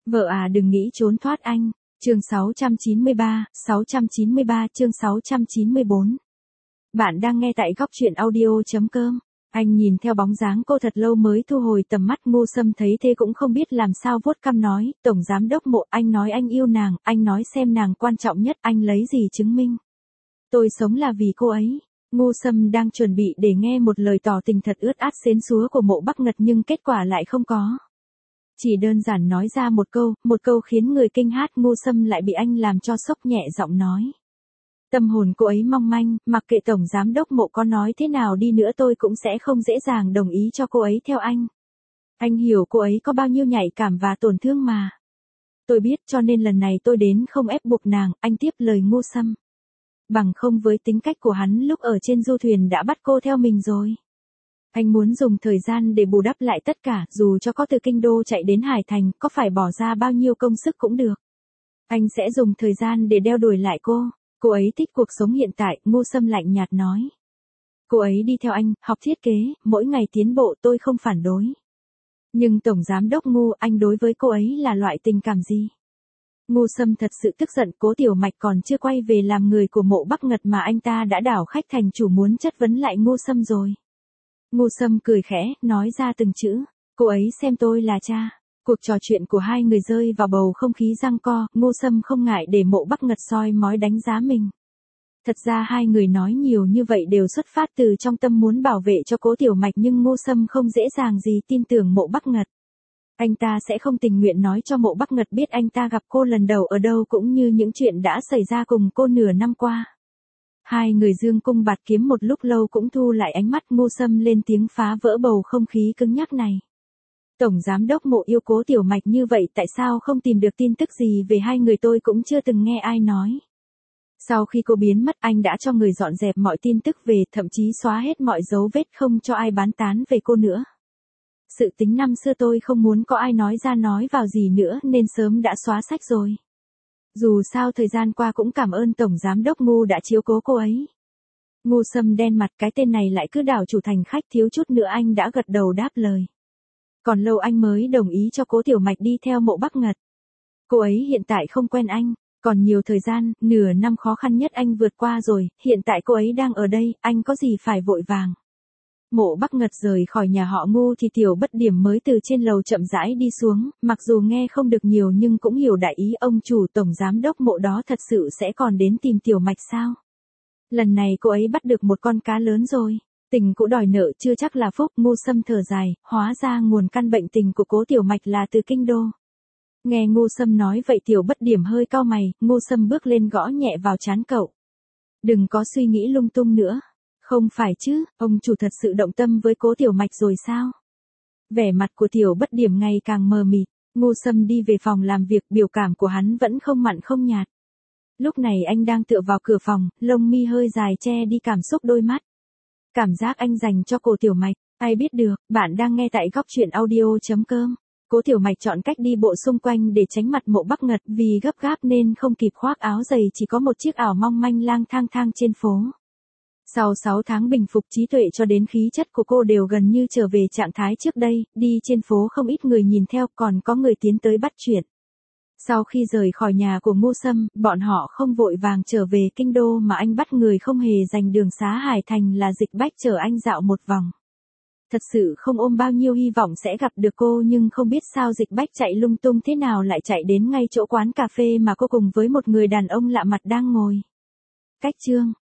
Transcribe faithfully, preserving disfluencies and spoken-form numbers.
Vợ à đừng nghĩ trốn thoát anh. Chương sáu trăm chín mươi ba, sáu trăm chín mươi ba chương sáu trăm chín mươi bốn. Bạn đang nghe tại góc truyện audio.com. Anh nhìn theo bóng dáng cô thật lâu mới thu hồi tầm mắt. Ngô Sâm thấy thế cũng không biết làm sao, vuốt cằm nói, Tổng Giám Đốc Mộ, anh nói anh yêu nàng, anh nói xem nàng quan trọng nhất, anh lấy gì chứng minh? Tôi sống là vì cô ấy. Ngô Sâm đang chuẩn bị để nghe một lời tỏ tình thật ướt át xến xúa của Mộ Bắc Ngật nhưng kết quả lại không có. Chỉ đơn giản nói ra một câu, một câu khiến người kinh hát. Ngô Sâm lại bị anh làm cho sốc, nhẹ giọng nói. Tâm hồn cô ấy mong manh, mặc kệ Tổng Giám Đốc Mộ có nói thế nào đi nữa tôi cũng sẽ không dễ dàng đồng ý cho cô ấy theo anh. Anh hiểu cô ấy có bao nhiêu nhạy cảm và tổn thương mà. Tôi biết, cho nên lần này tôi đến không ép buộc nàng, anh tiếp lời Ngô Sâm. Bằng không với tính cách của hắn lúc ở trên du thuyền đã bắt cô theo mình rồi. Anh muốn dùng thời gian để bù đắp lại tất cả, dù cho có từ Kinh Đô chạy đến Hải Thành, có phải bỏ ra bao nhiêu công sức cũng được. Anh sẽ dùng thời gian để đeo đuổi lại cô. Cô ấy thích cuộc sống hiện tại, Ngô Sâm lạnh nhạt nói. Cô ấy đi theo anh, học thiết kế, mỗi ngày tiến bộ tôi không phản đối. Nhưng Tổng Giám Đốc Ngô, anh đối với cô ấy là loại tình cảm gì? Ngô Sâm thật sự tức giận, Cố Tiểu Mạch còn chưa quay về làm người của Mộ Bắc Ngật mà anh ta đã đảo khách thành chủ muốn chất vấn lại Ngô Sâm rồi. Ngô Sâm cười khẽ, nói ra từng chữ, cô ấy xem tôi là cha. Cuộc trò chuyện của hai người rơi vào bầu không khí giằng co, Ngô Sâm không ngại để Mộ Bắc Ngật soi mói đánh giá mình. Thật ra hai người nói nhiều như vậy đều xuất phát từ trong tâm muốn bảo vệ cho Cố Tiểu Mạch nhưng Ngô Sâm không dễ dàng gì tin tưởng Mộ Bắc Ngật. Anh ta sẽ không tình nguyện nói cho Mộ Bắc Ngật biết anh ta gặp cô lần đầu ở đâu cũng như những chuyện đã xảy ra cùng cô nửa năm qua. Hai người dương cung bạt kiếm một lúc lâu cũng thu lại ánh mắt. Ngô Sâm lên tiếng phá vỡ bầu không khí cứng nhắc này. Tổng Giám Đốc Mộ yêu Cố Tiểu Mạch như vậy tại sao không tìm được tin tức gì về hai người tôi cũng chưa từng nghe ai nói. Sau khi cô biến mất anh đã cho người dọn dẹp mọi tin tức về, thậm chí xóa hết mọi dấu vết không cho ai bán tán về cô nữa. Sự tính năm xưa tôi không muốn có ai nói ra nói vào gì nữa nên sớm đã xóa sách rồi. Dù sao thời gian qua cũng cảm ơn Tổng Giám Đốc Ngô đã chiếu cố cô ấy. Ngô Sâm đen mặt, cái tên này lại cứ đảo chủ thành khách, thiếu chút nữa anh đã gật đầu đáp lời. Còn lâu anh mới đồng ý cho Cố Tiểu Mạch đi theo Mộ Bắc Ngật. Cô ấy hiện tại không quen anh, còn nhiều thời gian, nửa năm khó khăn nhất anh vượt qua rồi, hiện tại cô ấy đang ở đây, anh có gì phải vội vàng. Mộ Bắc Ngật rời khỏi nhà họ Ngô thì Tiểu Bất Điểm mới từ trên lầu chậm rãi đi xuống, mặc dù nghe không được nhiều nhưng cũng hiểu đại ý ông chủ Tổng Giám Đốc Mộ đó thật sự sẽ còn đến tìm Tiểu Mạch sao. Lần này cô ấy bắt được một con cá lớn rồi, tình cũ đòi nợ chưa chắc là phúc. Ngô Sâm thở dài, hóa ra nguồn căn bệnh tình của Cố Tiểu Mạch là từ Kinh Đô. Nghe Ngô Sâm nói vậy Tiểu Bất Điểm hơi cau mày, Ngô Sâm bước lên gõ nhẹ vào trán cậu. Đừng có suy nghĩ lung tung nữa. Không phải chứ, ông chủ thật sự động tâm với Cố Tiểu Mạch rồi sao? Vẻ mặt của Tiểu Bất Điểm ngày càng mờ mịt. Ngô Sâm đi về phòng làm việc, biểu cảm của hắn vẫn không mặn không nhạt. Lúc này anh đang tựa vào cửa phòng, lông mi hơi dài che đi cảm xúc đôi mắt. Cảm giác anh dành cho Cố Tiểu Mạch, ai biết được. Bạn đang nghe tại góc truyện audio.com. Cố Tiểu Mạch chọn cách đi bộ xung quanh để tránh mặt Mộ Bắc Ngật, vì gấp gáp nên không kịp khoác áo dày, chỉ có một chiếc áo mong manh lang thang thang trên phố. Sau sáu tháng bình phục trí tuệ cho đến khí chất của cô đều gần như trở về trạng thái trước đây, đi trên phố không ít người nhìn theo, còn có người tiến tới bắt chuyện. Sau khi rời khỏi nhà của Ngô Sâm, bọn họ không vội vàng trở về Kinh Đô mà anh bắt người không hề dành đường xá Hải Thành là Dịch Bách chở anh dạo một vòng. Thật sự không ôm bao nhiêu hy vọng sẽ gặp được cô nhưng không biết sao Dịch Bách chạy lung tung thế nào lại chạy đến ngay chỗ quán cà phê mà cô cùng với một người đàn ông lạ mặt đang ngồi. Cách chương